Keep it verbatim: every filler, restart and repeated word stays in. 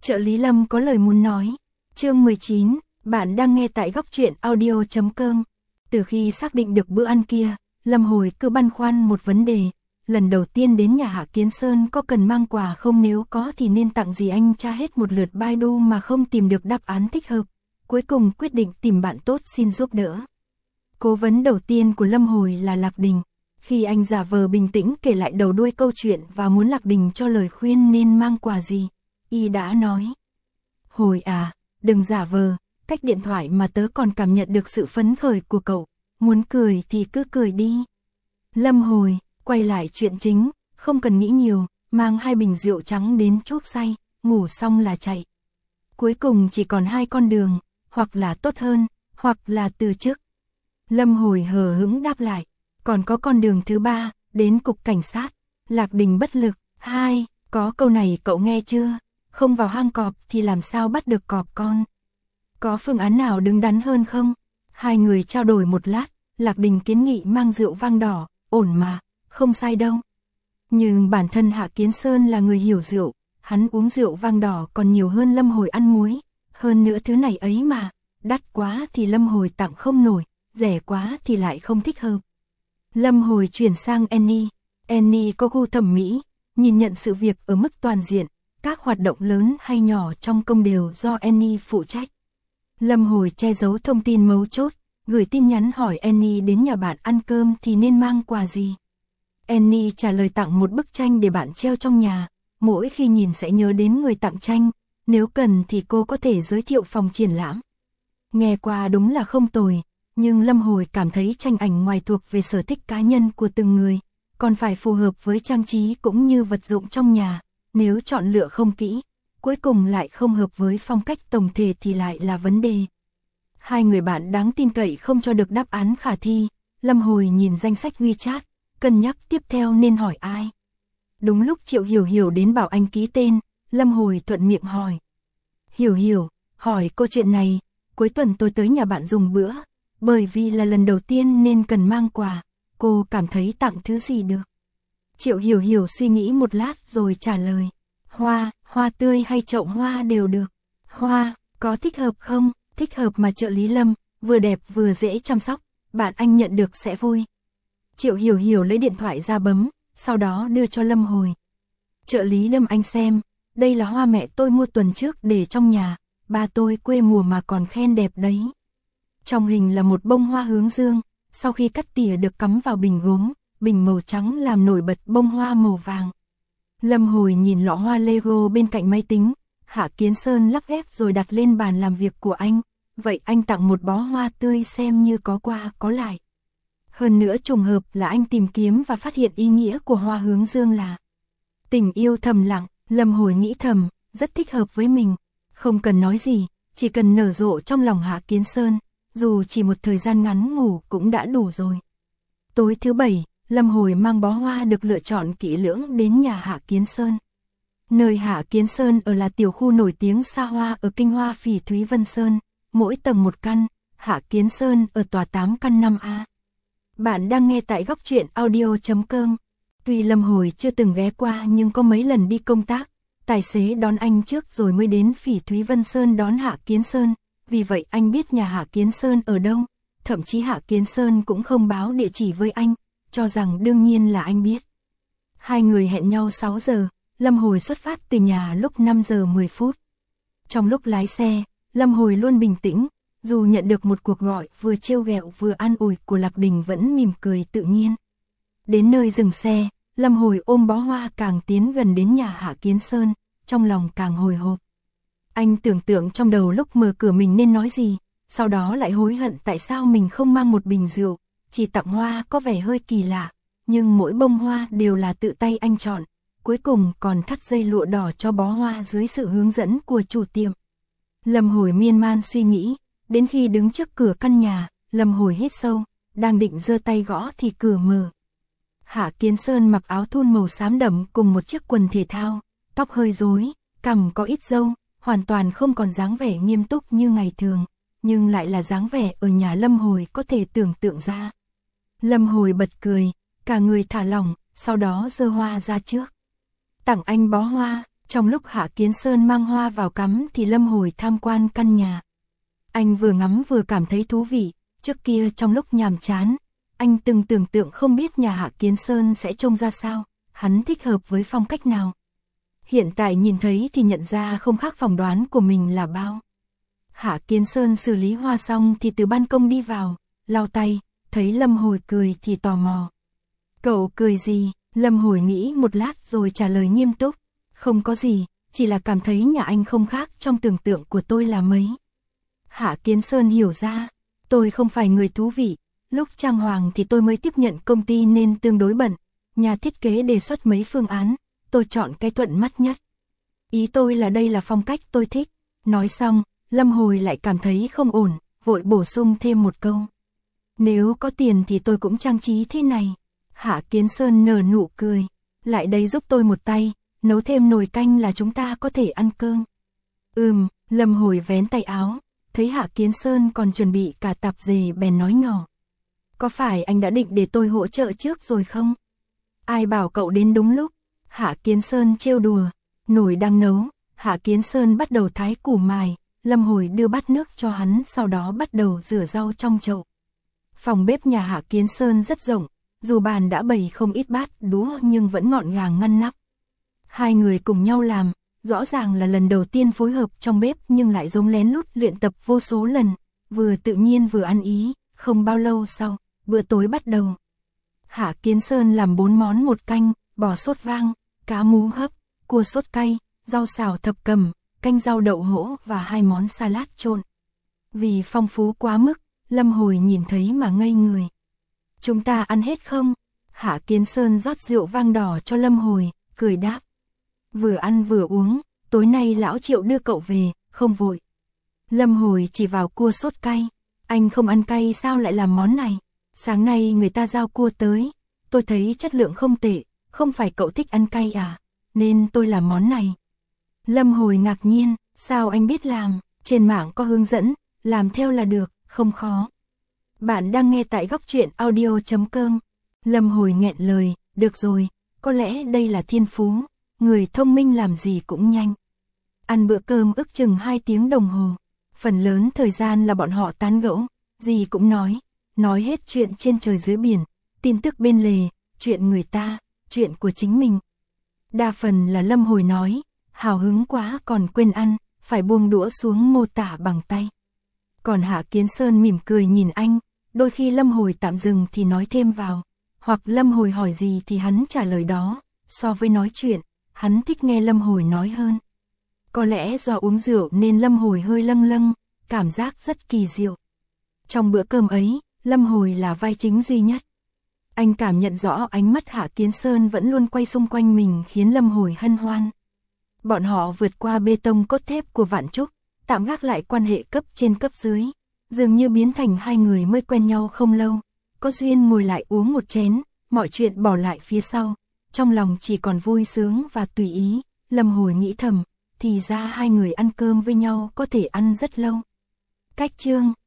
Trợ lý Lâm có lời muốn nói. Chương mười chín, bạn đang nghe tại góc truyện audio chấm com. Từ khi xác định được bữa ăn kia, Lâm Hồi cứ băn khoăn một vấn đề. Lần đầu tiên đến nhà Hạ Kiến Sơn có cần mang quà không, nếu có thì nên tặng gì. Anh tra hết một lượt Baidu mà không tìm được đáp án thích hợp. Cuối cùng quyết định tìm bạn tốt xin giúp đỡ. Cố vấn đầu tiên của Lâm Hồi là Lạc Đình. Khi anh giả vờ bình tĩnh kể lại đầu đuôi câu chuyện và muốn Lạc Đình cho lời khuyên nên mang quà gì, y đã nói: Hồi à, đừng giả vờ, cách điện thoại mà tớ còn cảm nhận được sự phấn khởi của cậu, muốn cười thì cứ cười đi. Lâm Hồi, quay lại chuyện chính, không cần nghĩ nhiều, mang hai bình rượu trắng đến chuốc say, ngủ xong là chạy. Cuối cùng chỉ còn hai con đường, hoặc là tốt hơn, hoặc là từ chức. Lâm Hồi hờ hững đáp lại: Còn có con đường thứ ba, đến cục cảnh sát. Lạc Đình bất lực: Hai, có câu này cậu nghe chưa? Không vào hang cọp thì làm sao bắt được cọp con? Có phương án nào đứng đắn hơn không? Hai người trao đổi một lát, Lạc Đình kiến nghị mang rượu vang đỏ, ổn mà, không sai đâu. Nhưng bản thân Hạ Kiến Sơn là người hiểu rượu, hắn uống rượu vang đỏ còn nhiều hơn Lâm Hồi ăn muối. Hơn nữa thứ này ấy mà, đắt quá thì Lâm Hồi tặng không nổi, rẻ quá thì lại không thích hợp. Lâm Hồi chuyển sang Annie. Annie có gu thẩm mỹ, nhìn nhận sự việc ở mức toàn diện, các hoạt động lớn hay nhỏ trong công đều do Annie phụ trách. Lâm Hồi che giấu thông tin mấu chốt, gửi tin nhắn hỏi Annie đến nhà bạn ăn cơm thì nên mang quà gì. Annie trả lời tặng một bức tranh để bạn treo trong nhà, mỗi khi nhìn sẽ nhớ đến người tặng tranh, nếu cần thì cô có thể giới thiệu phòng triển lãm. Nghe qua đúng là không tồi, nhưng Lâm Hồi cảm thấy tranh ảnh ngoài thuộc về sở thích cá nhân của từng người, còn phải phù hợp với trang trí cũng như vật dụng trong nhà, nếu chọn lựa không kỹ, cuối cùng lại không hợp với phong cách tổng thể thì lại là vấn đề. Hai người bạn đáng tin cậy không cho được đáp án khả thi, Lâm Hồi nhìn danh sách WeChat, cân nhắc tiếp theo nên hỏi ai. Đúng lúc Triệu Hiểu Hiểu đến bảo anh ký tên, Lâm Hồi thuận miệng hỏi: Hiểu Hiểu, hỏi cô chuyện này, cuối tuần tôi tới nhà bạn dùng bữa, bởi vì là lần đầu tiên nên cần mang quà, cô cảm thấy tặng thứ gì được? Triệu Hiểu Hiểu suy nghĩ một lát rồi trả lời: Hoa, hoa tươi hay chậu hoa đều được. Hoa, có thích hợp không? Thích hợp mà trợ lý Lâm, vừa đẹp vừa dễ chăm sóc, bạn anh nhận được sẽ vui. Triệu Hiểu Hiểu lấy điện thoại ra bấm, sau đó đưa cho Lâm Hồi. Trợ lý Lâm anh xem, đây là hoa mẹ tôi mua tuần trước để trong nhà, ba tôi quê mùa mà còn khen đẹp đấy. Trong hình là một bông hoa hướng dương, sau khi cắt tỉa được cắm vào bình gốm, bình màu trắng làm nổi bật bông hoa màu vàng. Lâm Hồi nhìn lọ hoa Lego bên cạnh máy tính, Hạ Kiến Sơn lắp ghép rồi đặt lên bàn làm việc của anh, vậy anh tặng một bó hoa tươi xem như có qua có lại. Hơn nữa trùng hợp là anh tìm kiếm và phát hiện ý nghĩa của hoa hướng dương là tình yêu thầm lặng. Lâm Hồi nghĩ thầm, rất thích hợp với mình, không cần nói gì, chỉ cần nở rộ trong lòng Hạ Kiến Sơn, dù chỉ một thời gian ngắn ngủ cũng đã đủ rồi. Tối thứ bảy, Lâm Hồi mang bó hoa được lựa chọn kỹ lưỡng đến nhà Hạ Kiến Sơn. Nơi Hạ Kiến Sơn ở là tiểu khu nổi tiếng xa hoa ở Kinh Hoa Phỉ Thúy Vân Sơn, mỗi tầng một căn, Hạ Kiến Sơn ở tòa tám căn năm A. Bạn đang nghe tại góc truyện audio chấm com. Tuy Lâm Hồi chưa từng ghé qua nhưng có mấy lần đi công tác, tài xế đón anh trước rồi mới đến Phỉ Thúy Vân Sơn đón Hạ Kiến Sơn, vì vậy anh biết nhà Hạ Kiến Sơn ở đâu, thậm chí Hạ Kiến Sơn cũng không báo địa chỉ với anh, cho rằng đương nhiên là anh biết. Hai người hẹn nhau sáu giờ, Lâm Hồi xuất phát từ nhà lúc năm giờ mười phút. Trong lúc lái xe, Lâm Hồi luôn bình tĩnh, dù nhận được một cuộc gọi vừa trêu ghẹo vừa an ủi của Lạc Đình vẫn mỉm cười tự nhiên. Đến nơi dừng xe, Lâm Hồi ôm bó hoa càng tiến gần đến nhà Hạ Kiến Sơn, trong lòng càng hồi hộp. Anh tưởng tượng trong đầu lúc mở cửa mình nên nói gì, sau đó lại hối hận tại sao mình không mang một bình rượu, chỉ tặng hoa có vẻ hơi kỳ lạ, nhưng mỗi bông hoa đều là tự tay anh chọn, cuối cùng còn thắt dây lụa đỏ cho bó hoa dưới sự hướng dẫn của chủ tiệm. Lâm Hồi miên man suy nghĩ, đến khi đứng trước cửa căn nhà, Lâm Hồi hít sâu, đang định giơ tay gõ thì cửa mở. Hạ Kiến Sơn mặc áo thun màu xám đậm cùng một chiếc quần thể thao, tóc hơi rối, cằm có ít râu, hoàn toàn không còn dáng vẻ nghiêm túc như ngày thường, nhưng lại là dáng vẻ ở nhà Lâm Hồi có thể tưởng tượng ra. Lâm Hồi bật cười, cả người thả lỏng, sau đó giơ hoa ra trước. Tặng anh bó hoa, Trong lúc Hạ Kiến Sơn mang hoa vào cắm thì Lâm Hồi tham quan căn nhà. Anh vừa ngắm vừa cảm thấy thú vị, trước kia trong lúc nhàm chán, anh từng tưởng tượng không biết nhà Hạ Kiến Sơn sẽ trông ra sao, hắn thích hợp với phong cách nào. Hiện tại nhìn thấy thì nhận ra không khác phỏng đoán của mình là bao. Hạ Kiến Sơn xử lý hoa xong thì từ ban công đi vào, lau tay, thấy Lâm Hồi cười thì tò mò. Cậu cười gì? Lâm Hồi nghĩ một lát rồi trả lời nghiêm túc. Không có gì, chỉ là cảm thấy nhà anh không khác trong tưởng tượng của tôi là mấy. Hạ Kiến Sơn hiểu ra, tôi không phải người thú vị, lúc trang hoàng thì tôi mới tiếp nhận công ty nên tương đối bận. Nhà thiết kế đề xuất mấy phương án, tôi chọn cái thuận mắt nhất. Ý tôi là đây là phong cách tôi thích. Nói xong, Lâm Hồi lại cảm thấy không ổn, vội bổ sung thêm một câu. Nếu có tiền thì tôi cũng trang trí thế này. Hạ Kiến Sơn nở nụ cười. Lại đây giúp tôi một tay, nấu thêm nồi canh là chúng ta có thể ăn cơm. Ừm, Lâm Hồi vén tay áo, thấy Hạ Kiến Sơn còn chuẩn bị cả tạp dề bèn nói nhỏ. Có phải anh đã định để tôi hỗ trợ trước rồi không? Ai bảo cậu đến đúng lúc? Hạ Kiến Sơn trêu đùa. Nồi đang nấu, Hạ Kiến Sơn bắt đầu thái củ mài, Lâm Hồi đưa bát nước cho hắn, sau đó bắt đầu rửa rau trong chậu. Phòng bếp nhà Hạ Kiến Sơn rất rộng, dù bàn đã bày không ít bát đũa nhưng vẫn gọn gàng ngăn nắp. Hai người cùng nhau làm, rõ ràng là lần đầu tiên phối hợp trong bếp nhưng lại giống lén lút luyện tập vô số lần, vừa tự nhiên vừa ăn ý. Không bao lâu sau, bữa tối bắt đầu. Hạ Kiến Sơn làm bốn món một canh, bò sốt vang, cá mú hấp, cua sốt cay, rau xào thập cẩm, canh rau đậu hũ và hai món salad trộn. Vì phong phú quá mức, Lâm Hồi nhìn thấy mà ngây người. Chúng ta ăn hết không? Hạ Kiến Sơn rót rượu vang đỏ cho Lâm Hồi, cười đáp. Vừa ăn vừa uống, tối nay lão Triệu đưa cậu về, không vội. Lâm Hồi chỉ vào cua sốt cay. Anh không ăn cay sao lại làm món này? Sáng nay người ta giao cua tới, tôi thấy chất lượng không tệ, không phải cậu thích ăn cay à? Nên tôi làm món này. Lâm Hồi ngạc nhiên, sao anh biết làm? Trên mạng có hướng dẫn, làm theo là được, không khó. Bạn đang nghe tại góc truyện audio chấm com. Lâm Hồi nghẹn lời, được rồi, có lẽ đây là thiên phú, người thông minh làm gì cũng nhanh. Ăn bữa cơm ước chừng hai tiếng đồng hồ, phần lớn thời gian là bọn họ tán gẫu, gì cũng nói, nói hết chuyện trên trời dưới biển, tin tức bên lề, chuyện người ta, chuyện của chính mình. Đa phần là Lâm Hồi nói, hào hứng quá còn quên ăn, phải buông đũa xuống mô tả bằng tay. Còn Hạ Kiến Sơn mỉm cười nhìn anh, đôi khi Lâm Hồi tạm dừng thì nói thêm vào, hoặc Lâm Hồi hỏi gì thì hắn trả lời đó, so với nói chuyện, hắn thích nghe Lâm Hồi nói hơn. Có lẽ do uống rượu nên Lâm Hồi hơi lâng lâng, cảm giác rất kỳ diệu. Trong bữa cơm ấy, Lâm Hồi là vai chính duy nhất. Anh cảm nhận rõ ánh mắt Hạ Kiến Sơn vẫn luôn quay xung quanh mình khiến Lâm Hồi hân hoan. Bọn họ vượt qua bê tông cốt thép của Vạn Trúc, tạm gác lại quan hệ cấp trên cấp dưới, dường như biến thành hai người mới quen nhau không lâu. Có duyên ngồi lại uống một chén, mọi chuyện bỏ lại phía sau, trong lòng chỉ còn vui sướng và tùy ý. Lâm Hồi nghĩ thầm, thì ra hai người ăn cơm với nhau có thể ăn rất lâu. Cách chương